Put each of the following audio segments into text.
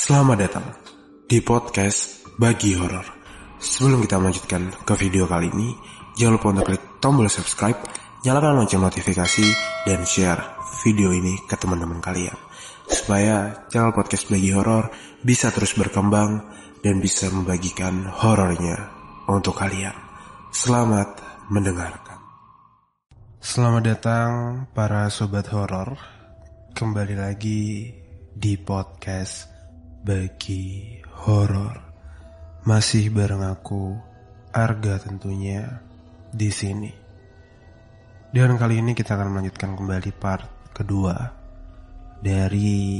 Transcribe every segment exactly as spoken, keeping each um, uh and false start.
Selamat datang di podcast Bagi Horor. Sebelum kita melanjutkan ke video kali ini, jangan lupa untuk klik tombol subscribe, nyalakan lonceng notifikasi, dan share video ini ke teman-teman kalian, supaya channel podcast Bagi Horor bisa terus berkembang dan bisa membagikan horornya untuk kalian. Selamat mendengarkan. Selamat datang para sobat horor, kembali lagi di podcast Bagi Horor. Masih bareng aku, Arga tentunya, di sini. Dan kali ini kita akan melanjutkan kembali part kedua dari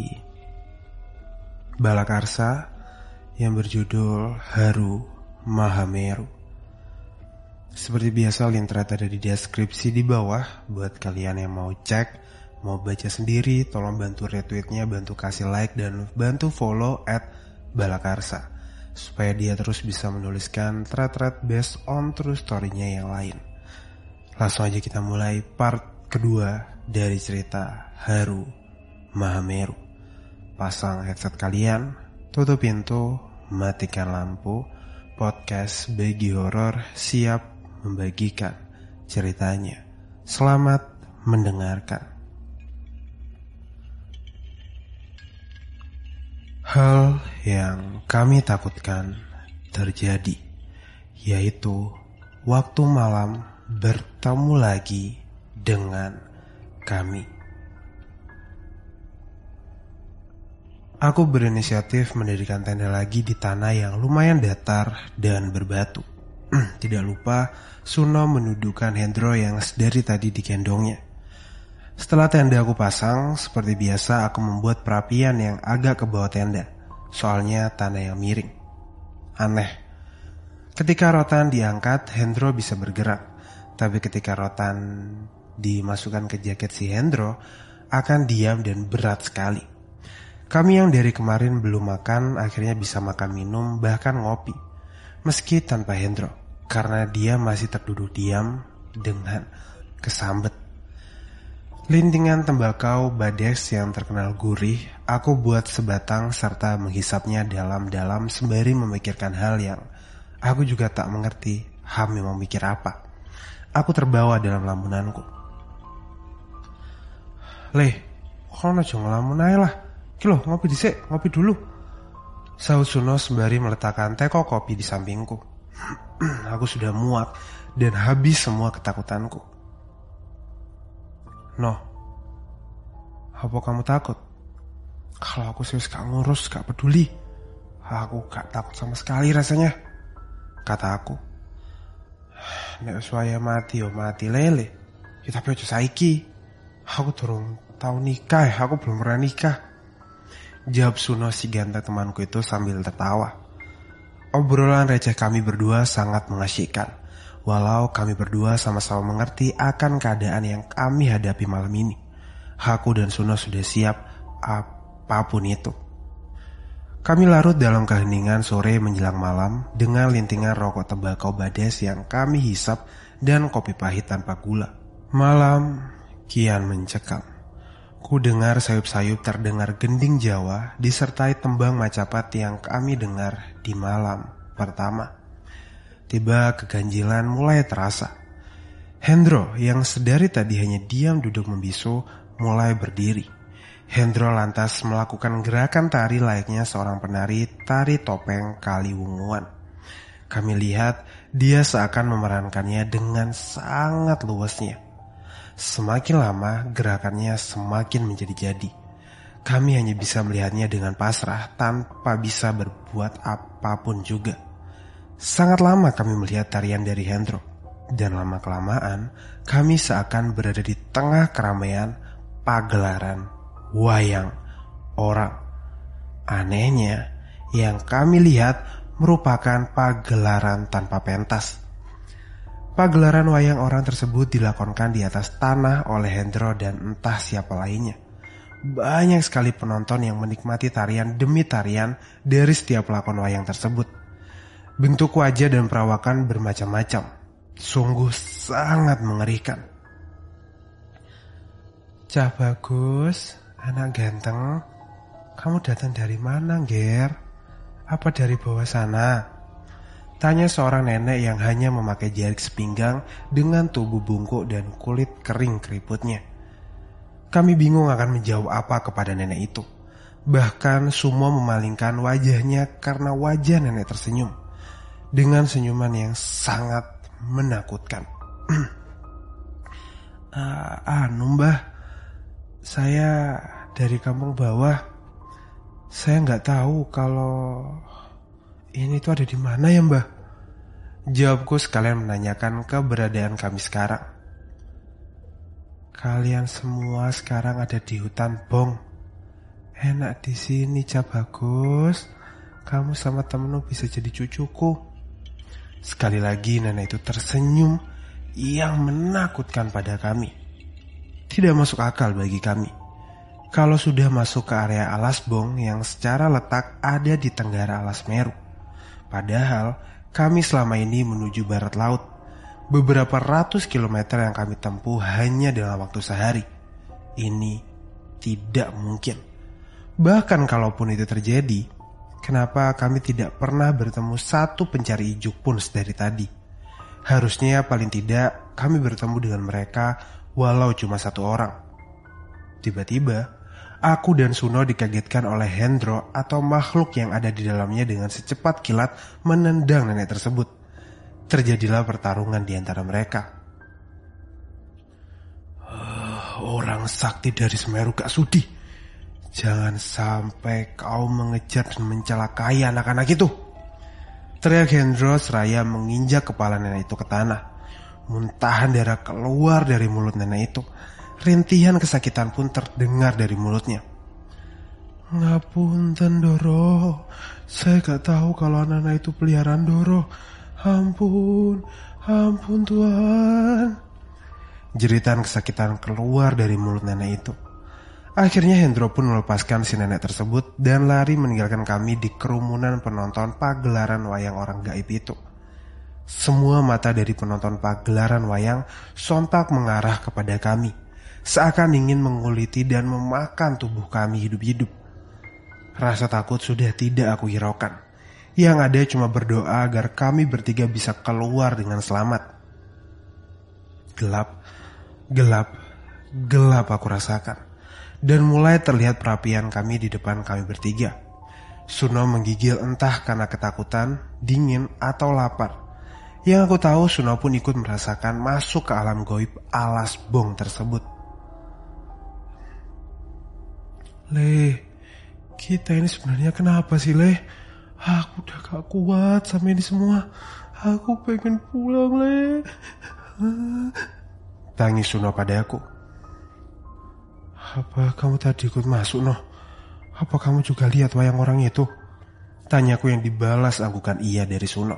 Balakarsa yang berjudul Haru Mahameru. Seperti biasa, link ternyata ada di deskripsi di bawah buat kalian yang mau cek. Mau baca sendiri, tolong bantu retweetnya, bantu kasih like, dan bantu follow at Balakarsa, supaya dia terus bisa menuliskan thread-thread based on true story-nya yang lain. Langsung aja kita mulai part kedua dari cerita Haru Mahameru. Pasang headset kalian, tutup pintu, matikan lampu. Podcast Bagi Horor siap membagikan ceritanya. Selamat mendengarkan. Hal yang kami takutkan terjadi, yaitu waktu malam bertemu lagi dengan kami. Aku berinisiatif mendirikan tenda lagi di tanah yang lumayan datar dan berbatu. Tidak lupa, Suno mendudukan Hendro yang dari tadi digendongnya. Setelah tenda aku pasang, seperti biasa aku membuat perapian yang agak ke bawah tenda, soalnya tanah yang miring. Aneh, ketika rotan diangkat, Hendro bisa bergerak, tapi ketika rotan dimasukkan ke jaket si Hendro, akan diam dan berat sekali. Kami yang dari kemarin belum makan, akhirnya bisa makan minum, bahkan ngopi, meski tanpa Hendro, karena dia masih terduduk diam dengan kesambet. Lintingan tembakau Badex yang terkenal gurih, aku buat sebatang serta menghisapnya dalam-dalam sembari memikirkan hal yang aku juga tak mengerti Hami mau mikir apa. Aku terbawa dalam lamunanku. Leh, kono aja ngelamun aja lah. Iki loh, ngopi dhisik, ngopi dulu. Sahut Suno sembari meletakkan teko kopi di sampingku. Aku sudah muak dan habis semua ketakutanku. Noh, apa kamu takut? Kalau aku serius gak ngurus, gak peduli. Aku gak takut sama sekali rasanya, kata aku. Nek suaya mati yo mati lele. Ya tapi aja saiki. Aku durung tau nikah, aku belum pernah nikah, jawab Suno si ganteng temanku itu sambil tertawa. Obrolan receh kami berdua sangat mengasyikkan. Walau kami berdua sama-sama mengerti akan keadaan yang kami hadapi malam ini. Aku dan Suno sudah siap apapun itu. Kami larut dalam keheningan sore menjelang malam dengan lintingan rokok tembakau Bades yang kami hisap dan kopi pahit tanpa gula. Malam kian mencekam. Ku dengar sayup-sayup terdengar gending Jawa disertai tembang Macapat yang kami dengar di malam pertama. Tiba keganjilan mulai terasa. Hendro yang sedari tadi hanya diam duduk membisu mulai berdiri. Hendro lantas melakukan gerakan tari layaknya seorang penari tari topeng Kaliwunguan. Kami lihat dia seakan memerankannya dengan sangat luasnya. Semakin lama gerakannya semakin menjadi-jadi. Kami hanya bisa melihatnya dengan pasrah tanpa bisa berbuat apapun juga. Sangat lama kami melihat tarian dari Hendro, dan lama-kelamaan kami seakan berada di tengah keramaian pagelaran wayang orang. Anehnya, yang kami lihat merupakan pagelaran tanpa pentas. Pagelaran wayang orang tersebut dilakonkan di atas tanah oleh Hendro dan entah siapa lainnya. Banyak sekali penonton yang menikmati tarian demi tarian dari setiap pelakon wayang tersebut. Bentuk wajah dan perawakan bermacam-macam. Sungguh sangat mengerikan. Cah bagus, anak ganteng, Kamu datang dari mana, Ger? Apa dari bawah sana? Tanya seorang nenek yang hanya memakai jari sepinggang dengan tubuh bungkuk dan kulit kering keriputnya. Kami bingung akan menjawab apa kepada nenek itu. Bahkan semua memalingkan wajahnya karena wajah nenek tersenyum dengan senyuman yang sangat menakutkan. uh, anu mbah, saya dari kampung bawah. Saya nggak tahu kalau ini tuh ada di mana ya mbah. Jawabku sekalian menanyakan keberadaan kami sekarang. Kalian semua sekarang ada di hutan Bong. Enak di sini, Cap Bagus. Kamu sama temenmu bisa jadi cucuku. Sekali lagi nenek itu tersenyum yang menakutkan pada kami. Tidak masuk akal bagi kami. Kalau sudah masuk ke area Alas Bong yang secara letak ada di tenggara Alas Meru. Padahal kami selama ini menuju barat laut. Beberapa ratus kilometer yang kami tempuh hanya dalam waktu sehari. Ini tidak mungkin. Bahkan kalaupun itu terjadi, kenapa kami tidak pernah bertemu satu pencari ijuk pun sedari tadi? Harusnya paling tidak kami bertemu dengan mereka walau cuma satu orang. Tiba-tiba, aku dan Suno dikagetkan oleh Hendro atau makhluk yang ada di dalamnya dengan secepat kilat menendang nenek tersebut. Terjadilah pertarungan di antara mereka. Uh, orang sakti dari Semeru gak sudi. Jangan sampai kau mengejar dan mencelakai anak-anak itu. Teriak Hendro seraya menginjak kepala nenek itu ke tanah. Muntahan darah keluar dari mulut nenek itu. Rintihan kesakitan pun terdengar dari mulutnya. Ngapunten Doro, saya gak tahu kalau anak-anak itu peliharaan Doro. Ampun, ampun Tuhan. Jeritan kesakitan keluar dari mulut nenek itu. Akhirnya Hendro pun melepaskan si nenek tersebut dan lari meninggalkan kami di kerumunan penonton pagelaran wayang orang gaib itu. Semua mata dari penonton pagelaran wayang sontak mengarah kepada kami. Seakan ingin menguliti dan memakan tubuh kami hidup-hidup. Rasa takut sudah tidak aku hiraukan. Yang ada cuma berdoa agar kami bertiga bisa keluar dengan selamat. Gelap, gelap, gelap aku rasakan. Dan mulai terlihat perapian kami di depan kami bertiga. Suno menggigil entah karena ketakutan, dingin, atau lapar. Yang aku tahu Suno pun ikut merasakan masuk ke alam gaib Alas Bong tersebut. Le, kita ini sebenarnya kenapa sih Le? Aku udah gak kuat sama ini semua. Aku pengen pulang Le. Tangis Suno padaku. Apa kamu tadi ikut masuk noh? Apa kamu juga lihat wayang orang itu? Tanyaku yang dibalas anggukan iya dari Suno.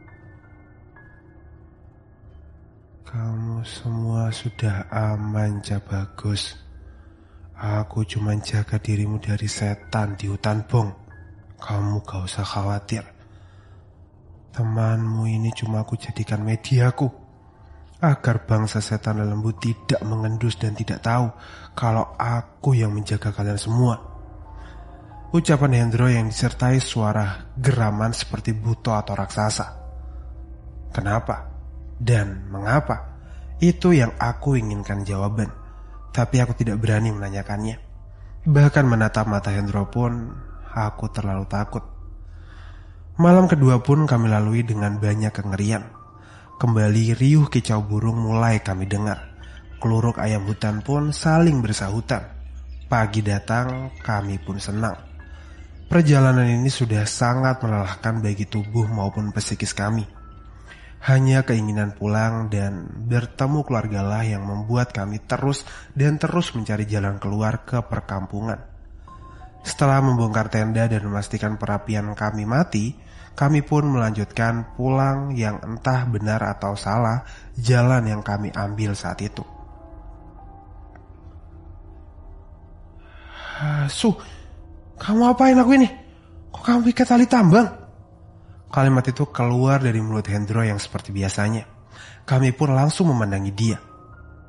Kamu semua sudah aman, Cap Bagus. Aku cuma jaga dirimu dari setan di hutan Bong. Kamu gak usah khawatir. Temanmu ini cuma aku jadikan mediaku. Agar bangsa setan lembut tidak mengendus dan tidak tahu kalau aku yang menjaga kalian semua. Ucapan Hendro yang disertai suara geraman seperti buto atau raksasa. Kenapa? Dan mengapa? Itu yang aku inginkan jawaban. Tapi aku tidak berani menanyakannya. Bahkan menatap mata Hendro pun aku terlalu takut. Malam kedua pun kami lalui dengan banyak kengerian. Kembali riuh kicau burung mulai kami dengar. Keluruk ayam hutan pun saling bersahutan. Pagi datang kami pun senang. Perjalanan ini sudah sangat melelahkan bagi tubuh maupun psikis kami. Hanya keinginan pulang dan bertemu keluargalah yang membuat kami terus dan terus mencari jalan keluar ke perkampungan. Setelah membongkar tenda dan memastikan perapian kami mati, kami pun melanjutkan pulang yang entah benar atau salah jalan yang kami ambil saat itu. Suh, kamu apain aku ini? Kok kamu ikat tali tambang? Kalimat itu keluar dari mulut Hendro yang seperti biasanya. Kami pun langsung memandangi dia.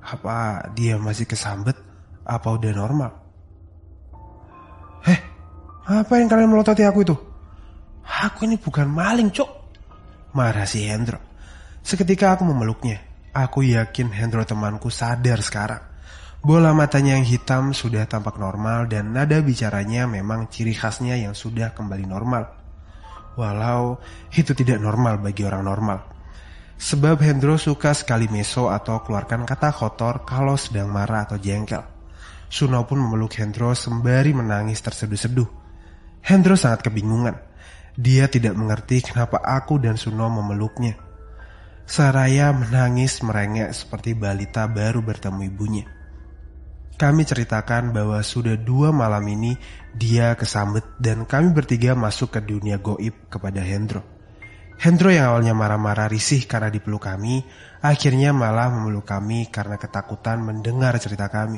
Apa dia masih kesambet? Apa udah normal? Heh, Apa yang kalian melototi aku itu? Aku ini bukan maling, Cok. Marah si Hendro. Seketika aku memeluknya. Aku yakin Hendro temanku sadar sekarang. Bola matanya yang hitam sudah tampak normal dan nada bicaranya memang ciri khasnya yang sudah kembali normal. Walau itu tidak normal bagi orang normal. Sebab Hendro suka sekali meso atau keluarkan kata kotor kalau sedang marah atau jengkel. Suno pun memeluk Hendro sembari menangis terseduh-seduh. Hendro sangat kebingungan. Dia tidak mengerti kenapa aku dan Suno memeluknya. Saraya menangis merengek seperti balita baru bertemu ibunya. Kami ceritakan bahwa sudah dua malam ini dia kesambet dan kami bertiga masuk ke dunia goib kepada Hendro. Hendro yang awalnya marah-marah risih karena dipeluk kami, akhirnya malah memeluk kami karena ketakutan mendengar cerita kami.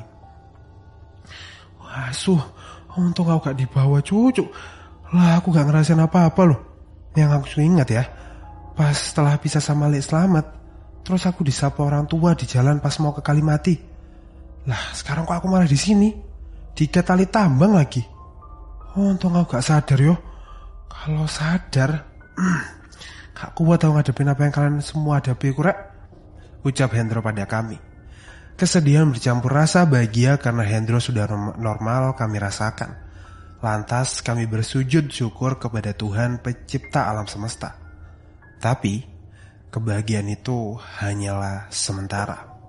Wah, suh, untung kau gak dibawa cucu. Lah aku gak ngerasain apa-apa loh. Yang aku ingat ya, pas setelah pisah sama Lek Selamat, terus aku disapa orang tua di jalan pas mau ke Kalimati. Lah sekarang kok aku malah di sini, diikat tali tambang lagi. Oh, untung aku gak sadar yo. Kalau sadar, gak kuat tau ngadepin apa yang kalian semua hadapi kurek. Ucap Hendro pada kami. Kesedihan bercampur rasa bahagia karena Hendro sudah normal kami rasakan. Lantas kami bersujud syukur kepada Tuhan pencipta alam semesta. Tapi kebahagiaan itu hanyalah sementara.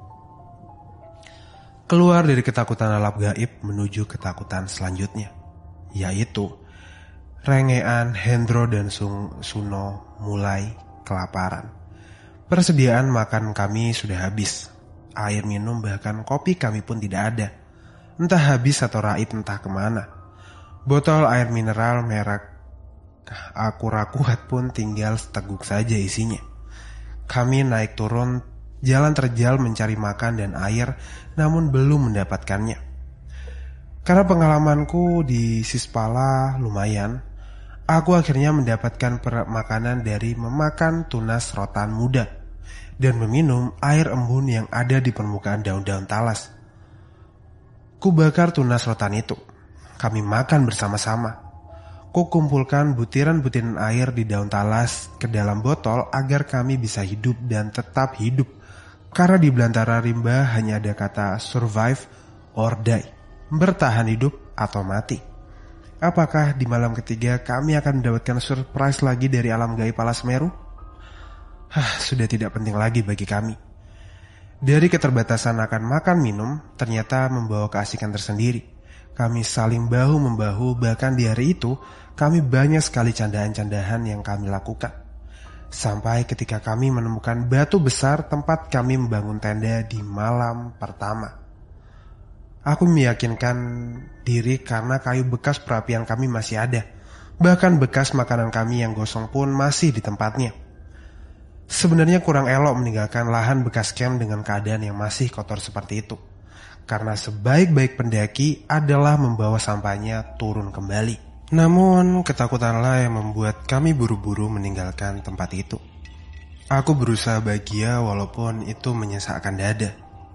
Keluar dari ketakutan alam gaib menuju ketakutan selanjutnya, yaitu rengean Hendro dan Suno mulai kelaparan. Persediaan makan kami sudah habis. Air minum bahkan kopi kami pun tidak ada. Entah habis atau raib entah kemana. Botol air mineral merek Akurakuat pun tinggal seteguk saja isinya. Kami naik turun jalan terjal mencari makan dan air, namun belum mendapatkannya. Karena pengalamanku di Sispala lumayan, aku akhirnya mendapatkan makanan dari memakan tunas rotan muda dan meminum air embun yang ada di permukaan daun-daun talas. Ku bakar tunas rotan itu. Kami makan bersama-sama. Ku kumpulkan butiran-butiran air di daun talas ke dalam botol agar kami bisa hidup dan tetap hidup. Karena di belantara rimba hanya ada kata survive or die, bertahan hidup atau mati. Apakah di malam ketiga kami akan mendapatkan surprise lagi dari alam gaib Alas Meru? Hah, sudah tidak penting lagi bagi kami. Dari keterbatasan akan makan minum, ternyata membawa keasikan tersendiri. Kami saling bahu-membahu, bahkan di hari itu kami banyak sekali candaan-candahan yang kami lakukan. Sampai ketika kami menemukan batu besar tempat kami membangun tenda di malam pertama. Aku meyakinkan diri karena kayu bekas perapian kami masih ada. Bahkan bekas makanan kami yang gosong pun masih di tempatnya. Sebenarnya kurang elok meninggalkan lahan bekas camp dengan keadaan yang masih kotor seperti itu. Karena sebaik-baik pendaki adalah membawa sampahnya turun kembali. Namun ketakutanlah yang membuat kami buru-buru meninggalkan tempat itu. Aku berusaha bahagia walaupun itu menyesakkan dada.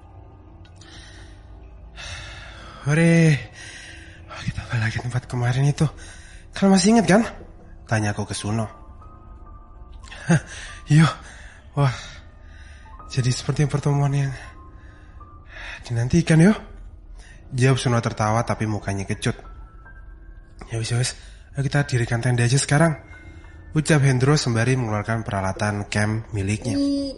Hore, kita balik ke tempat kemarin itu. Kalian masih ingat kan? Tanya aku ke Suno. Yo, wah, jadi seperti pertemuan yang dinantikan yo. Jawab Suno tertawa tapi mukanya kecut. Ya wis wis, ayo kita dirikan tenda aja sekarang. Ucap Hendro sembari mengeluarkan peralatan camp miliknya.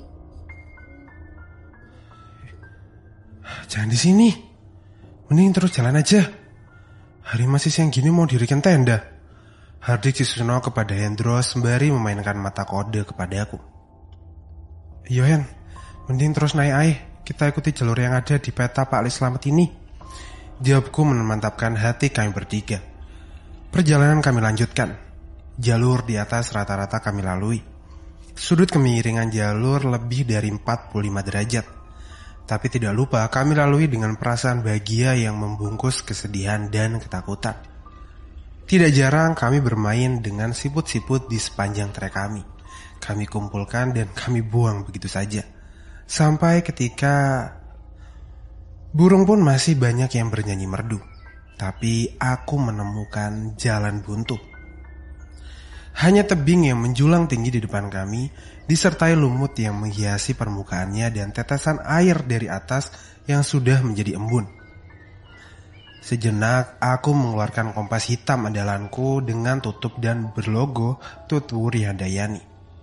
Jangan di sini, mending terus jalan aja. Hari masih siang gini mau dirikan tenda. Hardik si Suno kepada Hendro sembari memainkan mata kode kepada aku. Iya Hen, mending terus naik air. Kita ikuti jalur yang ada di peta Pak Ali Slamet ini. Jawabku memantapkan hati kami bertiga. Perjalanan kami lanjutkan. Jalur di atas rata-rata kami lalui. Sudut kemiringan jalur lebih dari empat puluh lima derajat. Tapi tidak lupa kami lalui dengan perasaan bahagia yang membungkus kesedihan dan ketakutan. Tidak jarang kami bermain dengan siput-siput di sepanjang trek kami. Kami kumpulkan dan kami buang begitu saja. Sampai ketika burung pun masih banyak yang bernyanyi merdu. Tapi aku menemukan jalan buntu. Hanya tebing yang menjulang tinggi di depan kami, disertai lumut yang menghiasi permukaannya dan tetesan air dari atas yang sudah menjadi embun. Sejenak aku mengeluarkan kompas hitam andalanku dengan tutup dan berlogo Tutwuri Handayani.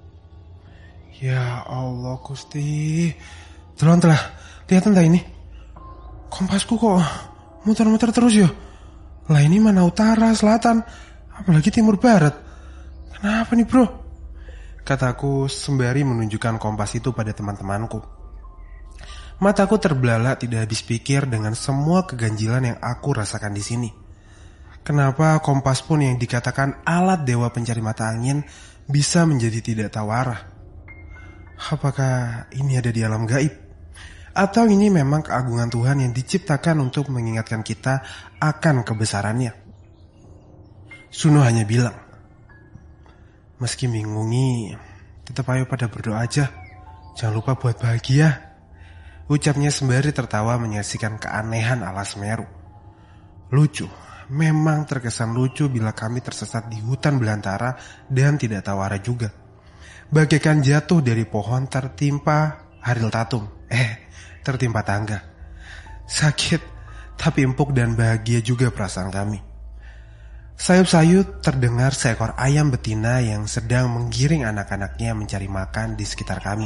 Ya Allah Gusti, telon telah, lihat entah ini. Kompasku kok muter-muter terus ya. Lah ini mana utara, selatan, apalagi timur barat. Kenapa nih bro? Kataku sembari menunjukkan kompas itu pada teman-temanku. Mataku terbelalak tidak habis pikir dengan semua keganjilan yang aku rasakan di sini. Kenapa kompas pun yang dikatakan alat dewa pencari mata angin bisa menjadi tidak tahu arah? Apakah ini ada di alam gaib? Atau ini memang keagungan Tuhan yang diciptakan untuk mengingatkan kita akan kebesarannya? Suno hanya bilang, meski bingungi, tetap ayo pada berdoa aja. Jangan lupa buat bahagia. Ucapnya sembari tertawa menyaksikan keanehan ala Semeru. Lucu, memang terkesan lucu bila kami tersesat di hutan belantara dan tidak tahu arah juga. Bagaikan jatuh dari pohon tertimpa haril tatum. Eh, tertimpa tangga. Sakit, tapi empuk dan bahagia juga perasaan kami. Sayup-sayup terdengar seekor ayam betina yang sedang menggiring anak-anaknya mencari makan di sekitar kami.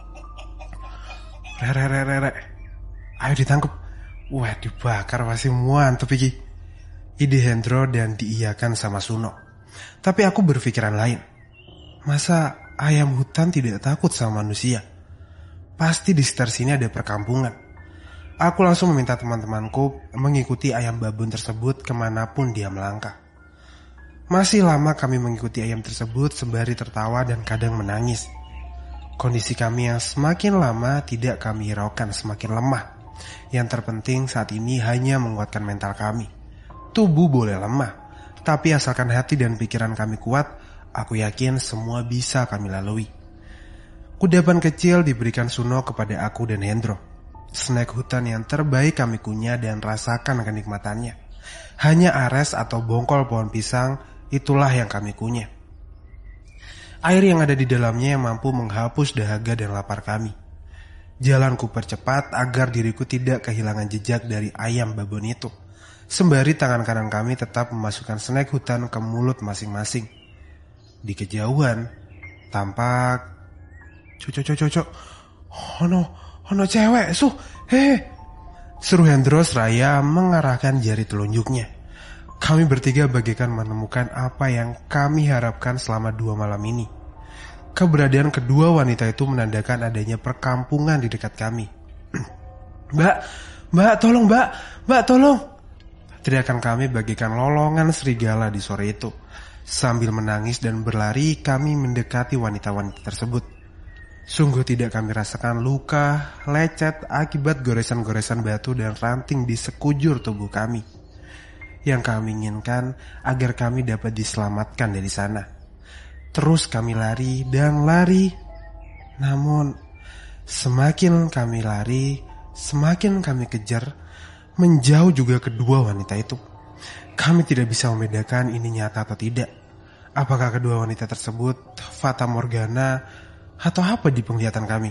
Rere, rere, rere. Ayo ditangkap. Wah, dibakar masih mantep iki. Ide Hendro dan diiyakan sama Suno. Tapi aku berpikiran lain. Masa ayam hutan tidak takut sama manusia? Pasti di sekitar sini ada perkampungan. Aku langsung meminta teman-temanku mengikuti ayam babon tersebut kemanapun dia melangkah. Masih lama kami mengikuti ayam tersebut sembari tertawa dan kadang menangis. Kondisi kami yang semakin lama tidak kami hiraukan semakin lemah. Yang terpenting saat ini hanya menguatkan mental kami. Tubuh boleh lemah, tapi asalkan hati dan pikiran kami kuat, aku yakin semua bisa kami lalui. Kudapan kecil diberikan Suno kepada aku dan Hendro. Snack hutan yang terbaik kami kunyah dan rasakan kenikmatannya. Hanya ares atau bongkol pohon pisang, itulah yang kami kunyah. Air yang ada di dalamnya yang mampu menghapus dahaga dan lapar kami. Jalanku percepat agar diriku tidak kehilangan jejak dari ayam babon itu. Sembari tangan kanan kami tetap memasukkan snack hutan ke mulut masing-masing. Di kejauhan, tampak... Cocok, cocok, cocok. Ono, ono cewek, suh, hehe. Seru Hendro seraya mengarahkan jari telunjuknya. Kami bertiga bagaikan menemukan apa yang kami harapkan selama dua malam ini. Keberadaan kedua wanita itu menandakan adanya perkampungan di dekat kami. Mbak, mbak tolong mbak, mbak tolong. Teriakan kami bagaikan lolongan serigala di sore itu. Sambil menangis dan berlari kami mendekati wanita-wanita tersebut. Sungguh tidak kami rasakan luka, lecet akibat goresan-goresan batu dan ranting di sekujur tubuh kami. Yang kami inginkan agar kami dapat diselamatkan dari sana. Terus kami lari dan lari. Namun semakin kami lari, semakin kami kejar, menjauh juga kedua wanita itu. Kami tidak bisa membedakan ini nyata atau tidak. Apakah kedua wanita tersebut fata morgana atau apa di penglihatan kami?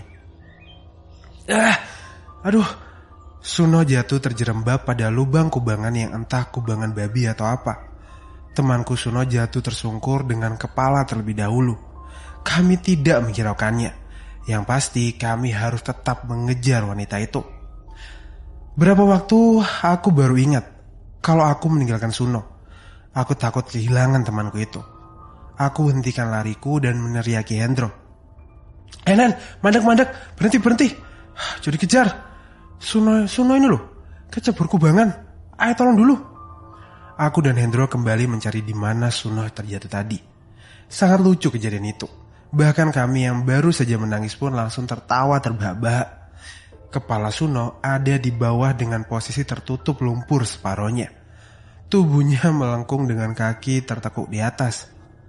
Ah, aduh. Suno jatuh terjerembab pada lubang kubangan yang entah kubangan babi atau apa. Temanku Suno jatuh tersungkur dengan kepala terlebih dahulu. Kami tidak menghiraukannya. Yang pasti kami harus tetap mengejar wanita itu. Berapa waktu aku baru ingat kalau aku meninggalkan Suno. Aku takut kehilangan temanku itu. Aku hentikan lariku dan meneriaki Hendro. Eh Nan, mandek-mandek, berhenti-berhenti. Jadi kejar. Suno, Suno ini loh, kecebur kubangan. Ayo tolong dulu. Aku dan Hendro kembali mencari di mana Suno terjatuh tadi. Sangat lucu kejadian itu. Bahkan kami yang baru saja menangis pun langsung tertawa terbahak-bahak. Kepala Suno ada di bawah dengan posisi tertutup lumpur separohnya. Tubuhnya melengkung dengan kaki tertekuk di atas.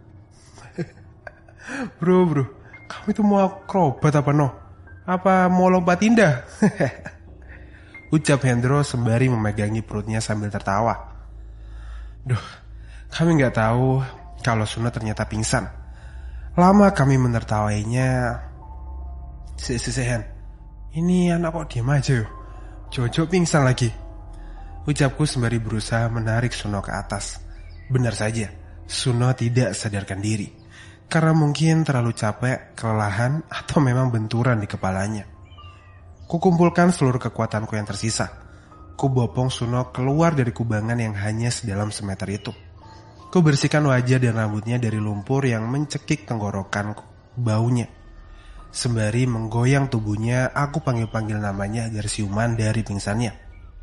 Bro, bro, kamu itu mau akrobat apa no? Apa mau lompat indah? Ucap Hendro sembari memegangi perutnya sambil tertawa. Duh, kami gak tahu kalau Suno ternyata pingsan. Lama kami menertawainya. Sesehen, ini anak kok diam aja yo. Jojo pingsan lagi. Ucapku sembari berusaha menarik Suno ke atas. Benar saja, Suno tidak sadarkan diri. Karena mungkin terlalu capek, kelelahan, atau memang benturan di kepalanya. Kukumpulkan seluruh kekuatanku yang tersisa. Kubopong Suno keluar dari kubangan yang hanya sedalam semeter itu. Ku bersihkan wajah dan rambutnya dari lumpur yang mencekik tenggorokan baunya. Sembari menggoyang tubuhnya, aku panggil-panggil namanya agar siuman dari pingsannya.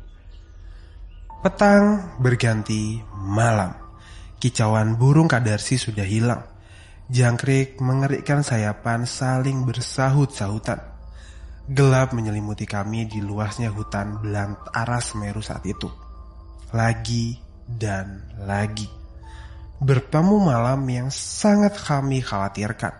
Petang berganti malam. Kicauan burung kadarsi sudah hilang. Jangkrik mengerikkan sayapan saling bersahut-sahutan. Gelap menyelimuti kami di luasnya hutan belantara Semeru saat itu. Lagi dan lagi. Bertemu malam yang sangat kami khawatirkan.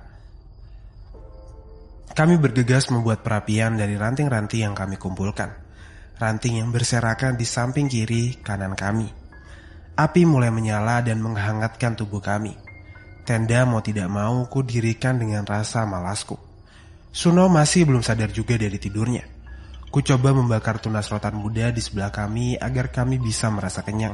Kami bergegas membuat perapian dari ranting-ranting yang kami kumpulkan. Ranting yang berserakan di samping kiri kanan kami. Api mulai menyala dan menghangatkan tubuh kami. Tenda mau tidak mau ku dirikan dengan rasa malasku. Suno masih belum sadar juga dari tidurnya. Ku coba membakar tunas rotan muda di sebelah kami agar kami bisa merasa kenyang.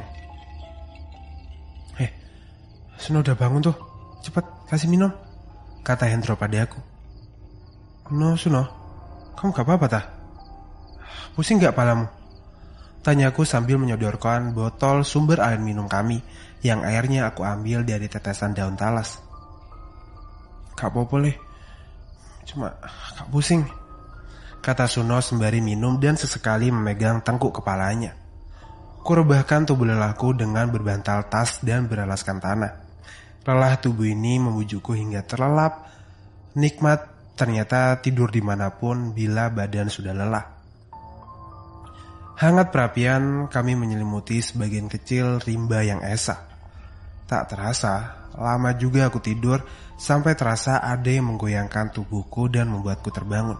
Eh, Suno udah bangun tuh. Cepat kasih minum, kata Hendro padaku. No, Suno, kamu gak apa-apa tah? Pusing gak palamu? Tanyaku sambil menyodorkan botol sumber air minum kami yang airnya aku ambil dari tetesan daun talas. Gak apa-apa leh, cuma gak pusing, kata Suno sembari minum dan sesekali memegang tengkuk kepalanya. Kurebahkan tubuh lelahku dengan berbantal tas dan beralaskan tanah. Lelah tubuh ini membujukku hingga terlelap. Nikmat ternyata tidur dimanapun bila badan sudah lelah. Hangat perapian kami menyelimuti sebagian kecil rimba yang esa. Tak terasa, lama juga aku tidur sampai terasa ada yang menggoyangkan tubuhku dan membuatku terbangun.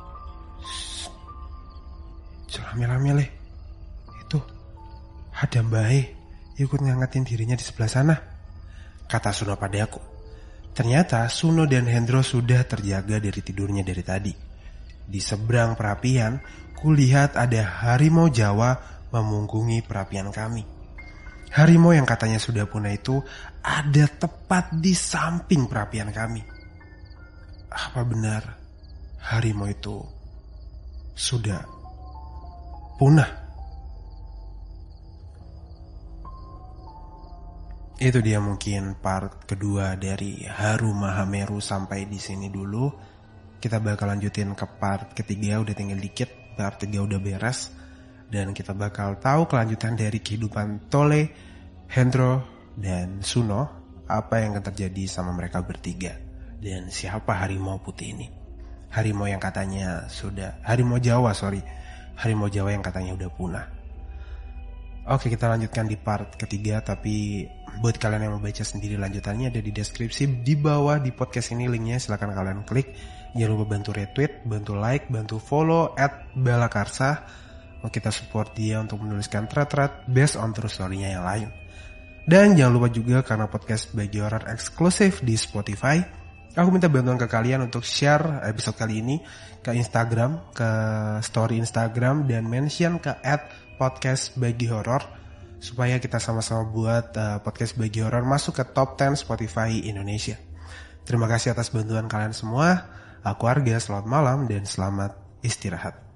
Jangan rame-rame leh. Itu ada Mbae ikut ngangetin dirinya di sebelah sana, kata Suno padaku. Ternyata Suno dan Hendro sudah terjaga dari tidurnya dari tadi. Di seberang perapian, kulihat ada harimau Jawa memunggungi perapian kami. Harimau yang katanya sudah punah itu ada tepat di samping perapian kami. Apa benar harimau itu sudah punah? Itu dia mungkin part kedua dari Haru Mahameru. Sampai di sini dulu. Kita bakal lanjutin ke part ketiga, udah tinggal dikit. Part tiga udah beres. Dan kita bakal tahu kelanjutan dari kehidupan Tole, Hendro, dan Suno. Apa yang akan terjadi sama mereka bertiga. Dan siapa harimau putih ini. Harimau yang katanya sudah, harimau Jawa sorry. Harimau Jawa yang katanya udah punah. Oke, kita lanjutkan di part ketiga. Tapi buat kalian yang mau baca sendiri lanjutannya ada di deskripsi di bawah di podcast ini, linknya silahkan kalian klik. Jangan lupa bantu retweet, bantu like, bantu follow at Balakarsa. Mau kita support dia untuk menuliskan thread-thread based on true story-nya yang lain. Dan jangan lupa juga karena podcast Bagi Horor eksklusif di Spotify, aku minta bantuan ke kalian untuk share episode kali ini ke Instagram, ke story Instagram, dan mention ke at podcast Bagi Horor supaya kita sama-sama buat uh, podcast Bagi Horor masuk ke top sepuluh Spotify Indonesia. Terima kasih atas bantuan kalian semua. Aku Arga, selamat malam dan selamat istirahat.